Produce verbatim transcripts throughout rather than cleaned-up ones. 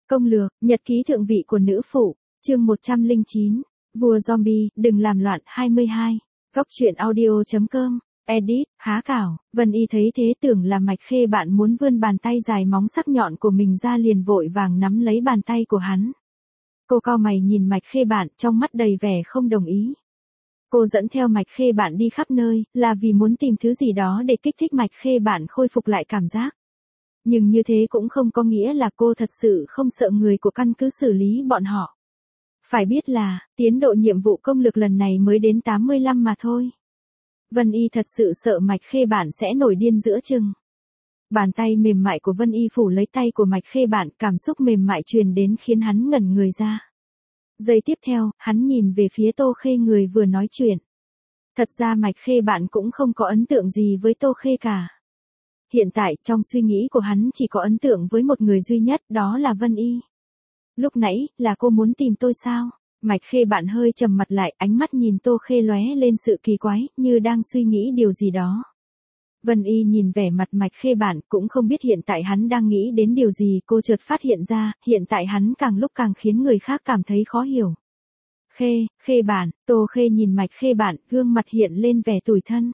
Công lược, nhật ký thượng vị của nữ phụ, chương một trăm lẻ chín, vua zombie, đừng làm loạn hai mươi hai. Góc truyện audio chấm com, edit, há cảo, Vân Y thấy thế tưởng là Mạch Khê bạn muốn vươn bàn tay dài móng sắc nhọn của mình ra liền vội vàng nắm lấy bàn tay của hắn. Cô cau mày nhìn Mạch Khê bạn trong mắt đầy vẻ không đồng ý. Cô dẫn theo Mạch Khê bạn đi khắp nơi, là vì muốn tìm thứ gì đó để kích thích Mạch Khê bạn khôi phục lại cảm giác. Nhưng như thế cũng không có nghĩa là cô thật sự không sợ người của căn cứ xử lý bọn họ. Phải biết là, tiến độ nhiệm vụ công lực lần này mới đến tám mươi lăm mà thôi. Vân Y thật sự sợ Mạch Khê bạn sẽ nổi điên giữa chừng. Bàn tay mềm mại của Vân Y phủ lấy tay của Mạch Khê bạn, cảm xúc mềm mại truyền đến khiến hắn ngẩn người ra. Giây tiếp theo, hắn nhìn về phía Tô Khê người vừa nói chuyện. Thật ra Mạch Khê bạn cũng không có ấn tượng gì với Tô Khê cả. Hiện tại, trong suy nghĩ của hắn chỉ có ấn tượng với một người duy nhất, đó là Vân Y. Lúc nãy, là cô muốn tìm tôi sao? Mạch Khê bạn hơi trầm mặt lại, ánh mắt nhìn Tô Khê lóe lên sự kỳ quái, như đang suy nghĩ điều gì đó. Vân Y nhìn vẻ mặt Mạch Khê bạn, cũng không biết hiện tại hắn đang nghĩ đến điều gì, cô chợt phát hiện ra, hiện tại hắn càng lúc càng khiến người khác cảm thấy khó hiểu. Khê, Khê bạn, Tô Khê nhìn Mạch Khê bạn, gương mặt hiện lên vẻ tủi thân.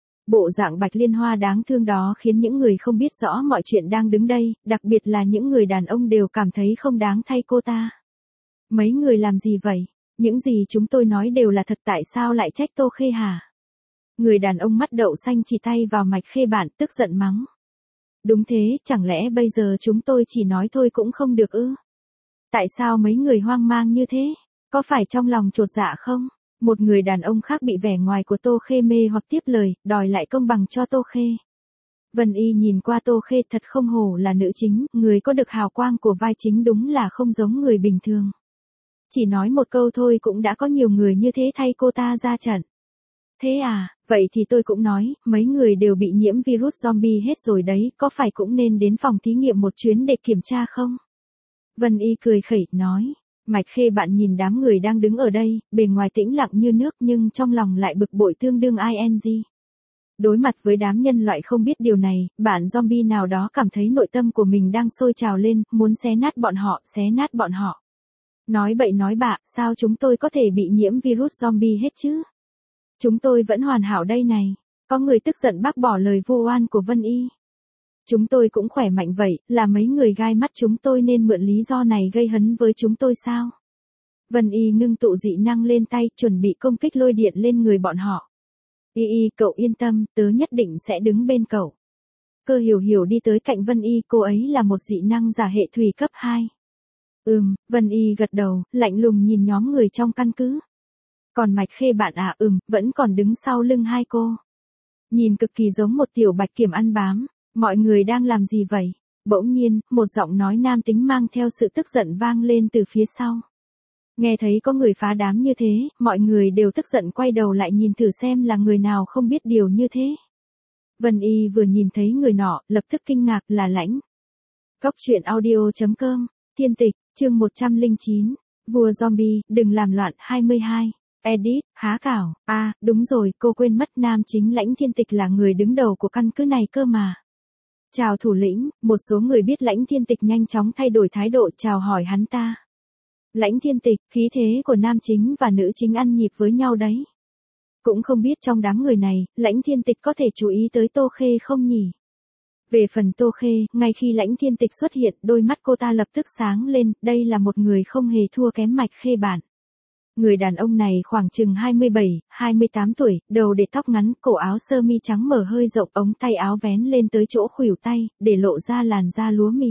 Bộ dạng Bạch Liên Hoa đáng thương đó khiến những người không biết rõ mọi chuyện đang đứng đây, đặc biệt là những người đàn ông đều cảm thấy không đáng thay cô ta. Mấy người làm gì vậy? Những gì chúng tôi nói đều là thật, tại sao lại trách Tô Khê hả? Người đàn ông mắt đậu xanh chỉ tay vào Mạch Khê bạn, tức giận mắng. Đúng thế, chẳng lẽ bây giờ chúng tôi chỉ nói thôi cũng không được ư? Tại sao mấy người hoang mang như thế? Có phải trong lòng chột dạ không? Một người đàn ông khác bị vẻ ngoài của Tô Khê mê hoặc tiếp lời, đòi lại công bằng cho Tô Khê. Vân Y nhìn qua Tô Khê, thật không hổ là nữ chính, người có được hào quang của vai chính đúng là không giống người bình thường. Chỉ nói một câu thôi cũng đã có nhiều người như thế thay cô ta ra trận. Thế à, vậy thì tôi cũng nói, mấy người đều bị nhiễm virus zombie hết rồi đấy, có phải cũng nên đến phòng thí nghiệm một chuyến để kiểm tra không? Vân Y cười khẩy, nói. Mạch Khê bạn nhìn đám người đang đứng ở đây, bề ngoài tĩnh lặng như nước nhưng trong lòng lại bực bội tương đương ing. Đối mặt với đám nhân loại không biết điều này, bạn zombie nào đó cảm thấy nội tâm của mình đang sôi trào lên, muốn xé nát bọn họ, xé nát bọn họ. Nói bậy nói bạ, sao chúng tôi có thể bị nhiễm virus zombie hết chứ? Chúng tôi vẫn hoàn hảo đây này. Có người tức giận bác bỏ lời vu oan của Vân Y. Chúng tôi cũng khỏe mạnh vậy, là mấy người gai mắt chúng tôi nên mượn lý do này gây hấn với chúng tôi sao? Vân Y ngưng tụ dị năng lên tay, chuẩn bị công kích lôi điện lên người bọn họ. Y Y, cậu yên tâm, tớ nhất định sẽ đứng bên cậu. Cơ Hiểu Hiểu đi tới cạnh Vân Y, cô ấy là một dị năng giả hệ thủy cấp hai. Ừm, Vân Y gật đầu, lạnh lùng nhìn nhóm người trong căn cứ. Còn Mạch Khê bạn à, ừm, vẫn còn đứng sau lưng hai cô. Nhìn cực kỳ giống một tiểu bạch kiểm ăn bám. Mọi người đang làm gì vậy? Bỗng nhiên, một giọng nói nam tính mang theo sự tức giận vang lên từ phía sau. Nghe thấy có người phá đám như thế, mọi người đều tức giận quay đầu lại nhìn thử xem là người nào không biết điều như thế. Vân Y vừa nhìn thấy người nọ, lập tức kinh ngạc, là Lãnh. Góc truyện audio chấm com, Thiên Tịch, chương một trăm lẻ chín, vua zombie, đừng làm loạn hai mươi hai. Edit, há cảo, a à, đúng rồi, cô quên mất nam chính Lãnh Thiên Tịch là người đứng đầu của căn cứ này cơ mà. Chào thủ lĩnh, một số người biết Lãnh Thiên Tịch nhanh chóng thay đổi thái độ chào hỏi hắn ta. Lãnh Thiên Tịch, khí thế của nam chính và nữ chính ăn nhịp với nhau đấy. Cũng không biết trong đám người này, Lãnh Thiên Tịch có thể chú ý tới Tô Khê không nhỉ? Về phần Tô Khê, ngay khi Lãnh Thiên Tịch xuất hiện, đôi mắt cô ta lập tức sáng lên, đây là một người không hề thua kém Mạch Khê bạn. Người đàn ông này khoảng chừng hai mươi bảy, hai mươi tám tuổi, đầu để tóc ngắn, cổ áo sơ mi trắng mở hơi rộng, ống tay áo vén lên tới chỗ khuỷu tay, để lộ ra làn da lúa mì.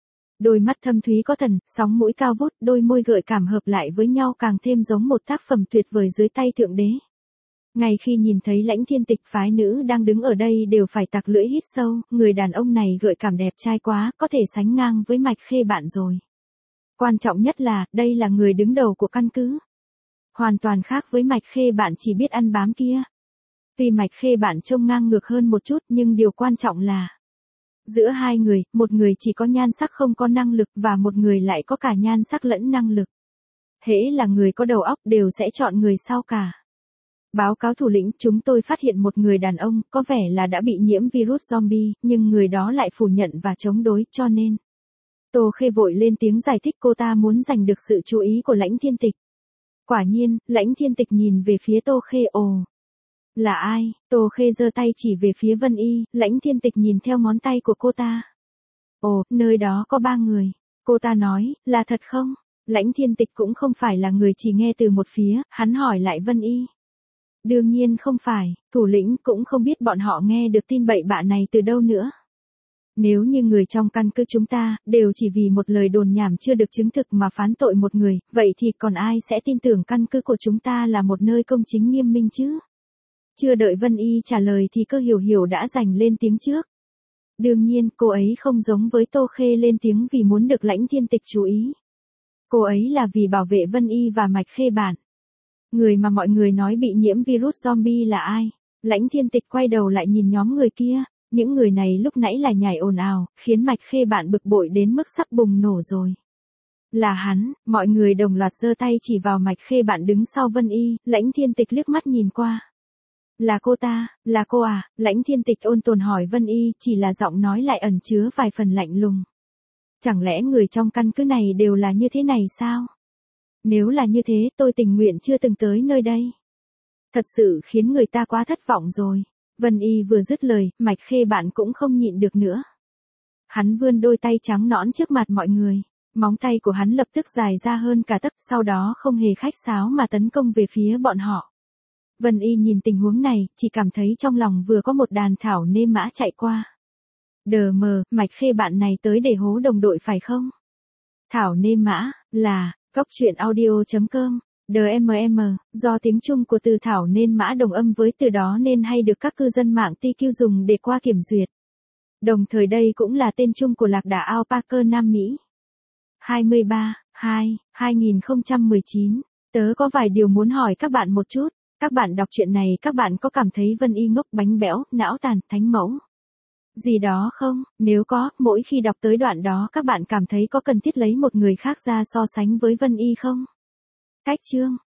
Đôi mắt thâm thúy có thần, sóng mũi cao vút, đôi môi gợi cảm hợp lại với nhau càng thêm giống một tác phẩm tuyệt vời dưới tay thượng đế. Ngay khi nhìn thấy Lãnh Thiên Tịch, phái nữ đang đứng ở đây đều phải tặc lưỡi hít sâu, người đàn ông này gợi cảm đẹp trai quá, có thể sánh ngang với Mạch Khê bạn rồi. Quan trọng nhất là, đây là người đứng đầu của căn cứ. Hoàn toàn khác với Mạch Khê bạn chỉ biết ăn bám kia. Tuy Mạch Khê bạn trông ngang ngược hơn một chút nhưng điều quan trọng là giữa hai người, một người chỉ có nhan sắc không có năng lực và một người lại có cả nhan sắc lẫn năng lực. Hễ là người có đầu óc đều sẽ chọn người sau cả. Báo cáo thủ lĩnh, chúng tôi phát hiện một người đàn ông có vẻ là đã bị nhiễm virus zombie, nhưng người đó lại phủ nhận và chống đối cho nên. Tô Khê vội lên tiếng giải thích cô ta muốn giành được sự chú ý của Lãnh Thiên Tịch. Quả nhiên, Lãnh Thiên Tịch nhìn về phía Tô Khê ồ. Là ai? Tô Khê giơ tay chỉ về phía Vân Y, Lãnh Thiên Tịch nhìn theo ngón tay của cô ta. Ồ, nơi đó có ba người. Cô ta nói, là thật không? Lãnh Thiên Tịch cũng không phải là người chỉ nghe từ một phía, hắn hỏi lại Vân Y. Đương nhiên không phải, thủ lĩnh cũng không biết bọn họ nghe được tin bậy bạ này từ đâu nữa. Nếu như người trong căn cứ chúng ta, đều chỉ vì một lời đồn nhảm chưa được chứng thực mà phán tội một người, vậy thì còn ai sẽ tin tưởng căn cứ của chúng ta là một nơi công chính nghiêm minh chứ? Chưa đợi Vân Y trả lời thì Cơ Hiểu Hiểu đã giành lên tiếng trước. Đương nhiên, cô ấy không giống với Tô Khê lên tiếng vì muốn được Lãnh Thiên Tịch chú ý. Cô ấy là vì bảo vệ Vân Y và Mạch Khê Bản. Người mà mọi người nói bị nhiễm virus zombie là ai? Lãnh Thiên Tịch quay đầu lại nhìn nhóm người kia. Những người này lúc nãy là nhảy ồn ào, khiến Mạch Khê Bạn bực bội đến mức sắp bùng nổ rồi. Là hắn, mọi người đồng loạt giơ tay chỉ vào Mạch Khê Bạn đứng sau Vân Y, Lãnh Thiên Tịch liếc mắt nhìn qua. Là cô ta, là cô à? Lãnh Thiên Tịch ôn tồn hỏi Vân Y, chỉ là giọng nói lại ẩn chứa vài phần lạnh lùng. Chẳng lẽ người trong căn cứ này đều là như thế này sao? Nếu là như thế, tôi tình nguyện chưa từng tới nơi đây. Thật sự khiến người ta quá thất vọng rồi. Vân Y vừa dứt lời, Mạch Khê Bạn cũng không nhịn được nữa. Hắn vươn đôi tay trắng nõn trước mặt mọi người. Móng tay của hắn lập tức dài ra hơn cả tấc, sau đó không hề khách sáo mà tấn công về phía bọn họ. Vân Y nhìn tình huống này, chỉ cảm thấy trong lòng vừa có một đàn thảo nê mã chạy qua. Đờ mờ, Mạch Khê Bạn này tới để hố đồng đội phải không? Thảo nê mã, là, Cóc Truyện Audio chấm com. đê em em, do tiếng Trung của từ thảo nên mã đồng âm với từ đó nên hay được các cư dân mạng tê quy dùng để qua kiểm duyệt. Đồng thời đây cũng là tên chung của lạc đà alpaca Nam Mỹ. hai mươi ba, hai, hai nghìn không trăm mười chín, tớ có vài điều muốn hỏi các bạn một chút. Các bạn đọc chuyện này các bạn có cảm thấy Vân Y ngốc bánh bẽo, não tàn, thánh mẫu gì đó không? Nếu có, mỗi khi đọc tới đoạn đó các bạn cảm thấy có cần thiết lấy một người khác ra so sánh với Vân Y không? Cách chương